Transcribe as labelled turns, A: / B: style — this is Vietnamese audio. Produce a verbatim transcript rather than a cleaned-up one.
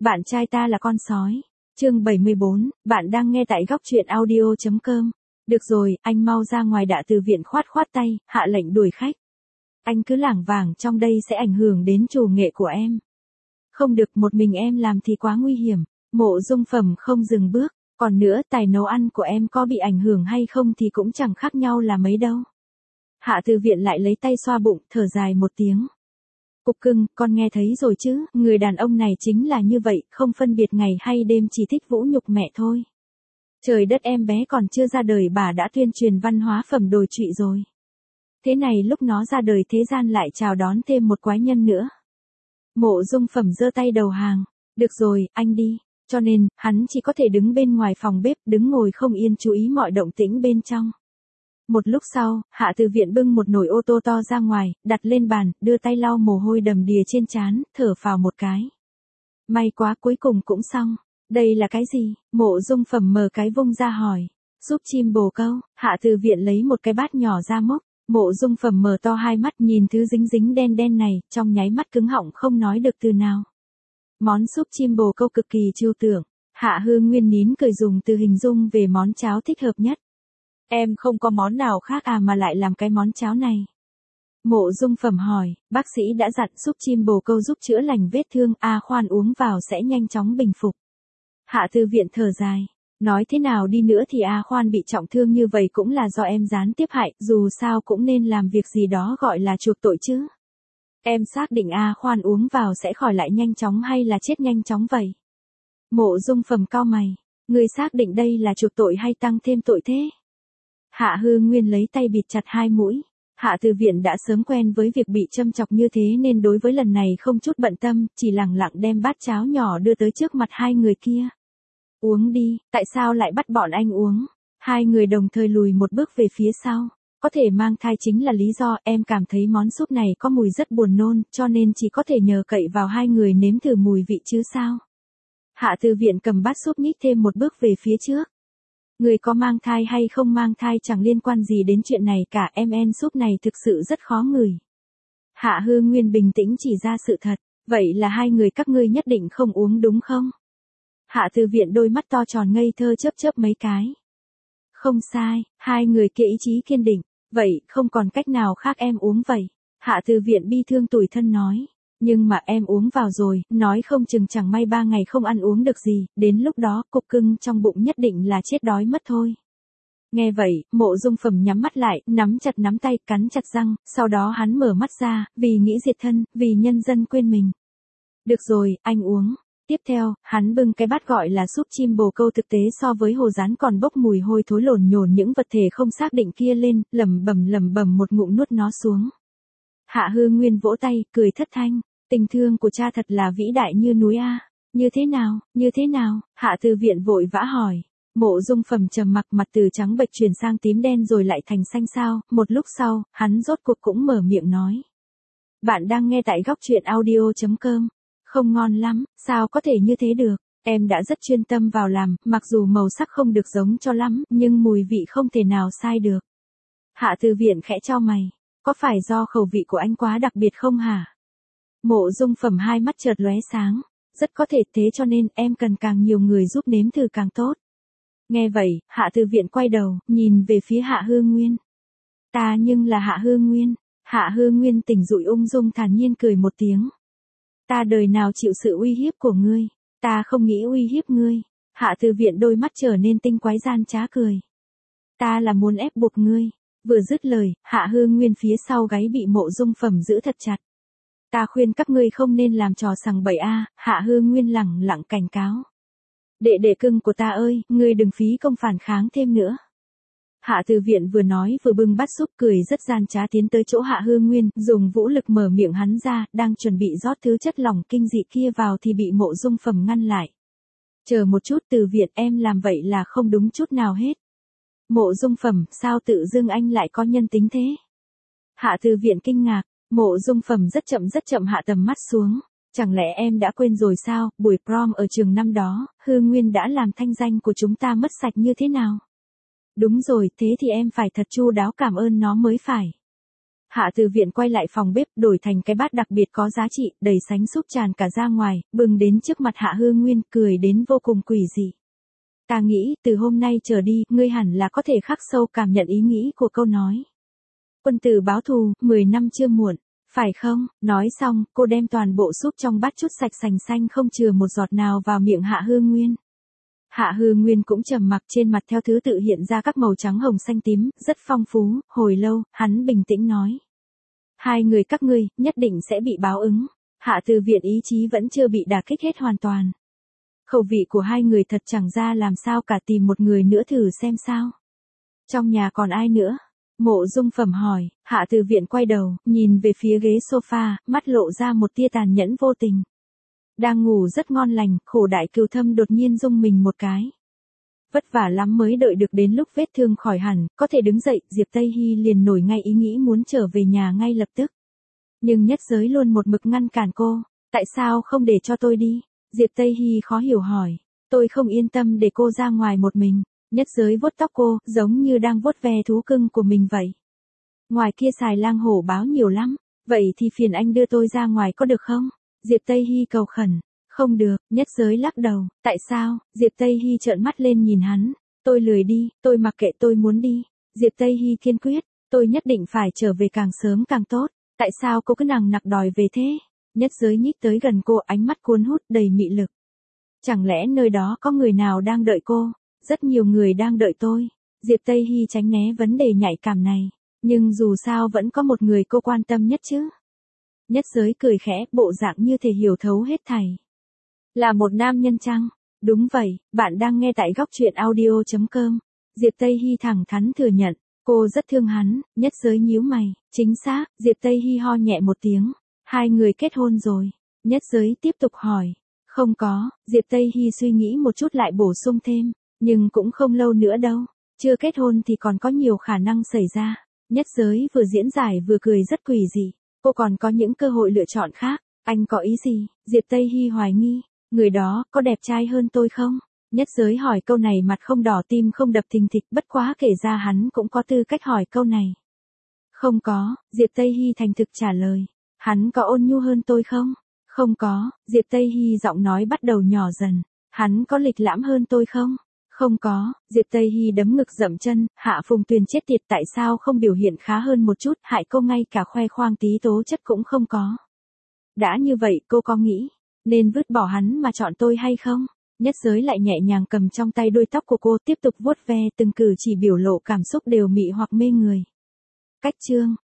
A: Bạn trai ta là con sói. Chương bảy mươi bốn, bạn đang nghe tại góc truyện audio chấm com. Được rồi, anh mau ra ngoài. Đã Từ Viện khoát khoát tay, hạ lệnh đuổi khách. Anh cứ lảng vảng trong đây sẽ ảnh hưởng đến chủ nghệ của em. Không được, một mình em làm thì quá nguy hiểm. Mộ Dung Phẩm không dừng bước. Còn nữa, tài nấu ăn của em có bị ảnh hưởng hay không thì cũng chẳng khác nhau là mấy đâu. Hạ Từ Viện lại lấy tay xoa bụng, thở dài một tiếng. Cục cưng, con nghe thấy rồi chứ, người đàn ông này chính là như vậy, không phân biệt ngày hay đêm, chỉ thích vũ nhục mẹ thôi. Trời đất, em bé còn chưa ra đời bà đã tuyên truyền văn hóa phẩm đồi trụy rồi. Thế này lúc nó ra đời thế gian lại chào đón thêm một quái nhân nữa. Mộ Dung Phẩm giơ tay đầu hàng. Được rồi, anh đi. Cho nên, hắn chỉ có thể đứng bên ngoài phòng bếp, đứng ngồi không yên chú ý mọi động tĩnh bên trong. Một lúc sau, Hạ Từ Viện bưng một nồi ô tô to ra ngoài, đặt lên bàn, đưa tay lau mồ hôi đầm đìa trên trán, thở phào một cái. May quá, cuối cùng cũng xong. Đây là cái gì? Mộ Dung Phẩm mở cái vung ra hỏi. Súp chim bồ câu. Hạ Từ Viện lấy một cái bát nhỏ ra múc. Mộ Dung Phẩm mở to hai mắt nhìn thứ dính dính đen đen này, trong nháy mắt cứng họng không nói được từ nào. Món súp chim bồ câu cực kỳ trừu tượng. Hạ Hương Nguyên nín cười dùng từ hình dung về món cháo thích hợp nhất. Em không có món nào khác à mà lại làm cái món cháo này? Mộ Dung Phẩm hỏi, bác sĩ đã dặn súp chim bồ câu giúp chữa lành vết thương, A Khoan uống vào sẽ nhanh chóng bình phục. Hạ Từ Viện thở dài, nói thế nào đi nữa thì A Khoan bị trọng thương như vậy cũng là do em gián tiếp hại, dù sao cũng nên làm việc gì đó gọi là chuộc tội chứ. Em xác định A Khoan uống vào sẽ khỏi lại nhanh chóng hay là chết nhanh chóng vậy? Mộ Dung Phẩm cau mày, người xác định đây là chuộc tội hay tăng thêm tội thế? Hạ Hương Nguyên lấy tay bịt chặt hai mũi. Hạ Từ Viện đã sớm quen với việc bị châm chọc như thế nên đối với lần này không chút bận tâm, chỉ lẳng lặng đem bát cháo nhỏ đưa tới trước mặt hai người kia. Uống đi, tại sao lại bắt bọn anh uống? Hai người đồng thời lùi một bước về phía sau. Có thể mang thai chính là lý do, em cảm thấy món súp này có mùi rất buồn nôn, cho nên chỉ có thể nhờ cậy vào hai người nếm thử mùi vị chứ sao? Hạ Từ Viện cầm bát súp nhích thêm một bước về phía trước. Người có mang thai hay không mang thai chẳng liên quan gì đến chuyện này cả, em en súp này thực sự rất khó ngửi. Hạ Hương Nguyên bình tĩnh chỉ ra sự thật, vậy là hai người các ngươi nhất định không uống đúng không? Hạ Từ Viện đôi mắt to tròn ngây thơ chớp chớp mấy cái. Không sai, hai người kia ý chí kiên định, vậy không còn cách nào khác em uống vậy. Hạ Từ Viện bi thương tủi thân nói. Nhưng mà em uống vào rồi, nói không chừng chẳng may ba ngày không ăn uống được gì, đến lúc đó cục cưng trong bụng nhất định là chết đói mất thôi. Nghe vậy, Mộ Dung Phẩm nhắm mắt lại, nắm chặt nắm tay, cắn chặt răng, sau đó hắn mở mắt ra, vì nghĩ diệt thân, vì nhân dân quên mình. Được rồi, anh uống. Tiếp theo, hắn bưng cái bát gọi là súp chim bồ câu thực tế so với hồ rán còn bốc mùi hôi thối lồn nhồn những vật thể không xác định kia lên, lẩm bẩm lẩm bẩm một ngụm nuốt nó xuống. Hạ Hương Nguyên vỗ tay, cười thất thanh. Tình thương của cha thật là vĩ đại như núi a. Như thế nào, như thế nào? Hạ Từ Viện vội vã hỏi. Mộ Dung Phẩm trầm mặc, mặt từ trắng bệch chuyển sang tím đen rồi lại thành xanh xao, một lúc sau, hắn rốt cuộc cũng mở miệng nói. Bạn đang nghe tại góc truyện audio chấm com. Không ngon lắm, sao có thể như thế được? Em đã rất chuyên tâm vào làm, mặc dù màu sắc không được giống cho lắm, nhưng mùi vị không thể nào sai được. Hạ Từ Viện khẽ chau mày. Có phải do khẩu vị của anh quá đặc biệt không hả? Mộ Dung Phẩm hai mắt chợt lóe sáng. Rất có thể, thế cho nên em cần càng nhiều người giúp nếm thử càng tốt. Nghe vậy, Hạ Từ Viện quay đầu, nhìn về phía Hạ Hương Nguyên. Ta nhưng là Hạ Hương Nguyên. Hạ Hương Nguyên tỉnh dụi ung dung thản nhiên cười một tiếng. Ta đời nào chịu sự uy hiếp của ngươi. Ta không nghĩ uy hiếp ngươi. Hạ Từ Viện đôi mắt trở nên tinh quái gian trá cười. Ta là muốn ép buộc ngươi. Vừa dứt lời, Hạ Hương Nguyên phía sau gáy bị Mộ Dung Phẩm giữ thật chặt. Ta khuyên các ngươi không nên làm trò sằng bậy a. Hạ Hương Nguyên lẳng lặng cảnh cáo. Đệ đệ cưng của ta ơi, ngươi đừng phí công phản kháng thêm nữa. Hạ Từ Viện vừa nói vừa bưng bát súp cười rất gian trá tiến tới chỗ Hạ Hương Nguyên, dùng vũ lực mở miệng hắn ra, đang chuẩn bị rót thứ chất lỏng kinh dị kia vào thì bị Mộ Dung Phẩm ngăn lại. Chờ một chút, Từ Viện, em làm vậy là không đúng chút nào hết. Mộ Dung Phẩm, sao tự dưng anh lại có nhân tính thế? Hạ Từ Viện kinh ngạc. Mộ Dung Phẩm rất chậm rất chậm hạ tầm mắt xuống. Chẳng lẽ em đã quên rồi sao, buổi prom ở trường năm đó, Hương Nguyên đã làm thanh danh của chúng ta mất sạch như thế nào? Đúng rồi, thế thì em phải thật chu đáo cảm ơn nó mới phải. Hạ Từ Viện quay lại phòng bếp, đổi thành cái bát đặc biệt có giá trị, đầy sánh súp tràn cả ra ngoài, bưng đến trước mặt Hạ Hư Nguyên, cười đến vô cùng quỷ dị. Ta nghĩ, từ hôm nay trở đi, ngươi hẳn là có thể khắc sâu cảm nhận ý nghĩ của câu nói. Quân tử báo thù, mười năm chưa muộn, phải không? Nói xong, cô đem toàn bộ súp trong bát chút sạch sành xanh không chừa một giọt nào vào miệng Hạ Hư Nguyên. Hạ Hư Nguyên cũng trầm mặc, trên mặt theo thứ tự hiện ra các màu trắng hồng xanh tím, rất phong phú. Hồi lâu, hắn bình tĩnh nói. Hai người các ngươi, nhất định sẽ bị báo ứng. Hạ Từ Viện ý chí vẫn chưa bị đả kích hết hoàn toàn. Khẩu vị của hai người thật chẳng ra làm sao cả, tìm một người nữa thử xem sao. Trong nhà còn ai nữa? Mộ Dung Phẩm hỏi. Hạ Từ Viện quay đầu, nhìn về phía ghế sofa, mắt lộ ra một tia tàn nhẫn vô tình. Đang ngủ rất ngon lành, Khổ Đại Cừu Thâm đột nhiên rung mình một cái. Vất vả lắm mới đợi được đến lúc vết thương khỏi hẳn, có thể đứng dậy, Diệp Tây Hy liền nổi ngay ý nghĩ muốn trở về nhà ngay lập tức. Nhưng Nhất Giới luôn một mực ngăn cản cô. Tại sao không để cho tôi đi? Diệp Tây Hy khó hiểu hỏi. Tôi không yên tâm để cô ra ngoài một mình. Nhất Giới vuốt tóc cô, giống như đang vuốt ve thú cưng của mình vậy. Ngoài kia xài lang hổ báo nhiều lắm, vậy thì phiền anh đưa tôi ra ngoài có được không? Diệp Tây Hy cầu khẩn. Không được, Nhất Giới lắc đầu. Tại sao? Diệp Tây Hy trợn mắt lên nhìn hắn. Tôi lười đi, tôi mặc kệ, tôi muốn đi. Diệp Tây Hy kiên quyết. Tôi nhất định phải trở về càng sớm càng tốt. Tại sao cô cứ nằng nặc đòi về thế? Nhất Giới nhích tới gần cô, ánh mắt cuốn hút đầy mị lực. Chẳng lẽ nơi đó có người nào đang đợi cô? Rất nhiều người đang đợi tôi. Diệp Tây Hy tránh né vấn đề nhạy cảm này. Nhưng dù sao vẫn có một người cô quan tâm nhất chứ. Nhất Giới cười khẽ, bộ dạng như thể hiểu thấu hết thảy. Là một nam nhân chăng? Đúng vậy, bạn đang nghe tại góc truyện audio chấm com. Diệp Tây Hy thẳng thắn thừa nhận. Cô rất thương hắn. Nhất Giới nhíu mày. Chính xác, Diệp Tây Hy ho nhẹ một tiếng. Hai người kết hôn rồi. Nhất Giới tiếp tục hỏi. Không có, Diệp Tây Hy suy nghĩ một chút lại bổ sung thêm. Nhưng cũng không lâu nữa đâu. Chưa kết hôn thì còn có nhiều khả năng xảy ra. Nhất Giới vừa diễn giải vừa cười rất quỷ dị. Cô còn có những cơ hội lựa chọn khác. Anh có ý gì? Diệp Tây Hy hoài nghi. Người đó có đẹp trai hơn tôi không? Nhất Giới hỏi câu này mặt không đỏ tim không đập thình thịch, bất quá kể ra hắn cũng có tư cách hỏi câu này. Không có, Diệp Tây Hy thành thực trả lời. Hắn có ôn nhu hơn tôi không? Không có, Diệp Tây Hy giọng nói bắt đầu nhỏ dần. Hắn có lịch lãm hơn tôi không? Không có, Diệp Tây Hy đấm ngực dậm chân. Hạ Phùng Tuyền chết tiệt, tại sao không biểu hiện khá hơn một chút, hại cô ngay cả khoe khoang tí tố chất cũng không có. Đã như vậy cô có nghĩ nên vứt bỏ hắn mà chọn tôi hay không? Nhất Giới lại nhẹ nhàng cầm trong tay đuôi tóc của cô, tiếp tục vuốt ve, từng cử chỉ biểu lộ cảm xúc đều mị hoặc mê người. Cách chương